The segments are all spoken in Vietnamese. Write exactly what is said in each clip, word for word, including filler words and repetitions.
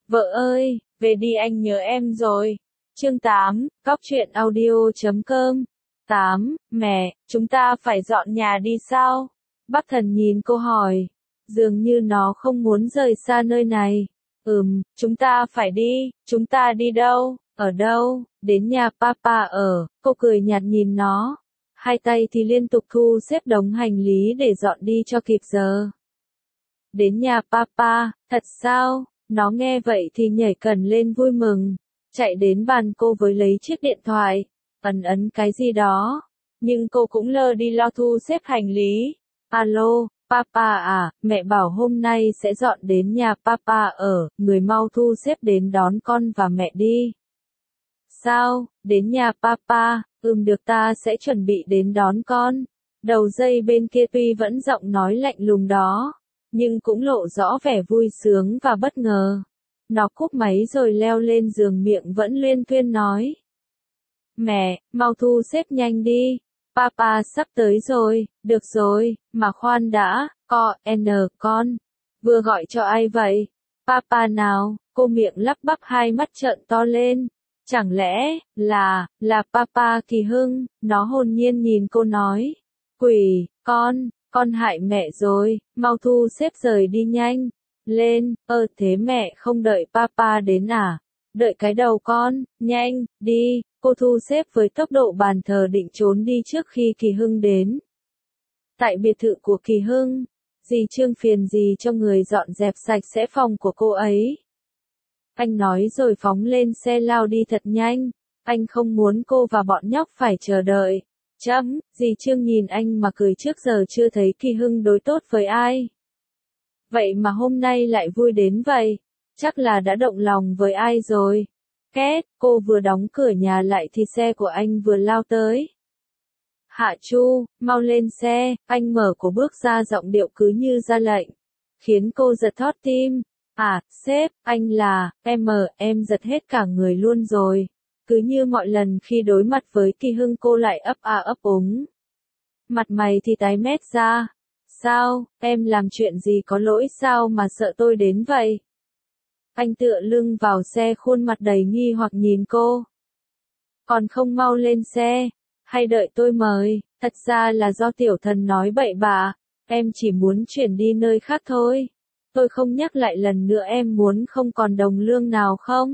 Vợ ơi, về đi anh nhớ em rồi. Chương tám, cóc truyện audio chấm com. tám, mẹ, chúng ta phải dọn nhà đi sao? Bắc Thần nhìn cô hỏi. Dường như nó không muốn rời xa nơi này. Ừm, chúng ta phải đi, chúng ta đi đâu, ở đâu, đến nhà papa ở, cô cười nhạt nhìn nó. Hai tay thì liên tục thu xếp đống hành lý để dọn đi cho kịp giờ. Đến nhà papa, thật sao? Nó nghe vậy thì nhảy cẩn lên vui mừng, chạy đến bàn cô với lấy chiếc điện thoại, ấn ấn cái gì đó, nhưng cô cũng lơ đi lo thu xếp hành lý. Alo, papa à, mẹ bảo hôm nay sẽ dọn đến nhà papa ở, người mau thu xếp đến đón con và mẹ đi. Sao, đến nhà papa, ừm được ta sẽ chuẩn bị đến đón con. Đầu dây bên kia tuy vẫn giọng nói lạnh lùng đó, nhưng cũng lộ rõ vẻ vui sướng và bất ngờ. Nó cúp máy rồi leo lên giường, miệng vẫn luyên thuyên nói. Mẹ, mau thu xếp nhanh đi. Papa sắp tới rồi, được rồi, mà khoan đã, co, n, con. Vừa gọi cho ai vậy? Papa nào, cô miệng lắp bắp hai mắt trợn to lên. Chẳng lẽ, là, là Papa Kỳ Hưng, nó hồn nhiên nhìn cô nói. Quỷ, con, con hại mẹ rồi, mau thu xếp rời đi nhanh. Lên, ơ thế mẹ không đợi papa đến à? Đợi cái đầu con, nhanh, đi, cô thu xếp với tốc độ bàn thờ định trốn đi trước khi Kỳ Hưng đến. Tại biệt thự của Kỳ Hưng, dì Trương phiền dì cho người dọn dẹp sạch sẽ phòng của cô ấy. Anh nói rồi phóng lên xe lao đi thật nhanh, anh không muốn cô và bọn nhóc phải chờ đợi. Chấm, dì Trương nhìn anh mà cười, trước giờ chưa thấy Kỳ Hưng đối tốt với ai. Vậy mà hôm nay lại vui đến vậy, chắc là đã động lòng với ai rồi. Két, cô vừa đóng cửa nhà lại thì xe của anh vừa lao tới. Hạ Chu, mau lên xe, anh mở cổ bước ra, giọng điệu cứ như ra lệnh, khiến cô giật thót tim. À, sếp, anh là, em mờ, em giật hết cả người luôn rồi. Cứ như mọi lần khi đối mặt với Kỳ Hưng cô lại ấp a ấp úng. Mặt mày thì tái mét ra. Sao, em làm chuyện gì có lỗi sao mà sợ tôi đến vậy? Anh tựa lưng vào xe, khuôn mặt đầy nghi hoặc nhìn cô. Còn không mau lên xe, hay đợi tôi mời, thật ra là do tiểu thần nói bậy bạ, em chỉ muốn chuyển đi nơi khác thôi. Tôi không nhắc lại lần nữa, em muốn không còn đồng lương nào không?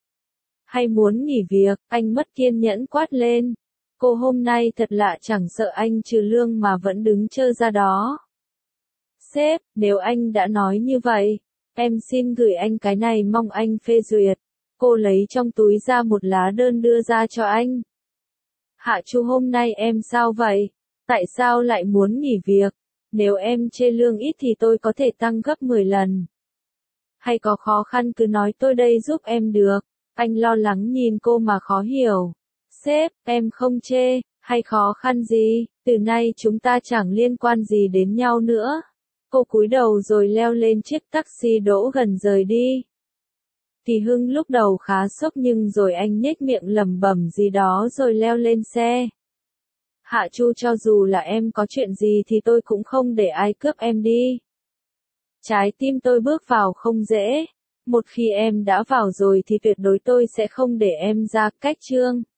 Hay muốn nghỉ việc, anh mất kiên nhẫn quát lên. Cô hôm nay thật lạ, chẳng sợ anh trừ lương mà vẫn đứng trơ ra đó. Sếp, nếu anh đã nói như vậy, em xin gửi anh cái này, mong anh phê duyệt. Cô lấy trong túi ra một lá đơn đưa ra cho anh. Hạ Chu, hôm nay em sao vậy? Tại sao lại muốn nghỉ việc? Nếu em chê lương ít thì tôi có thể tăng gấp mười lần. Hay có khó khăn cứ nói, tôi đây giúp em được. Anh lo lắng nhìn cô mà khó hiểu. Sếp, em không chê, hay khó khăn gì, từ nay chúng ta chẳng liên quan gì đến nhau nữa. Cô cúi đầu rồi leo lên chiếc taxi đỗ gần rời đi. Kỳ Hưng lúc đầu khá sốc, nhưng rồi anh nhếch miệng lẩm bẩm gì đó rồi leo lên xe. Hạ Chu, cho dù là em có chuyện gì thì tôi cũng không để ai cướp em đi. Trái tim tôi bước vào không dễ. Một khi em đã vào rồi thì tuyệt đối tôi sẽ không để em ra. Cách chương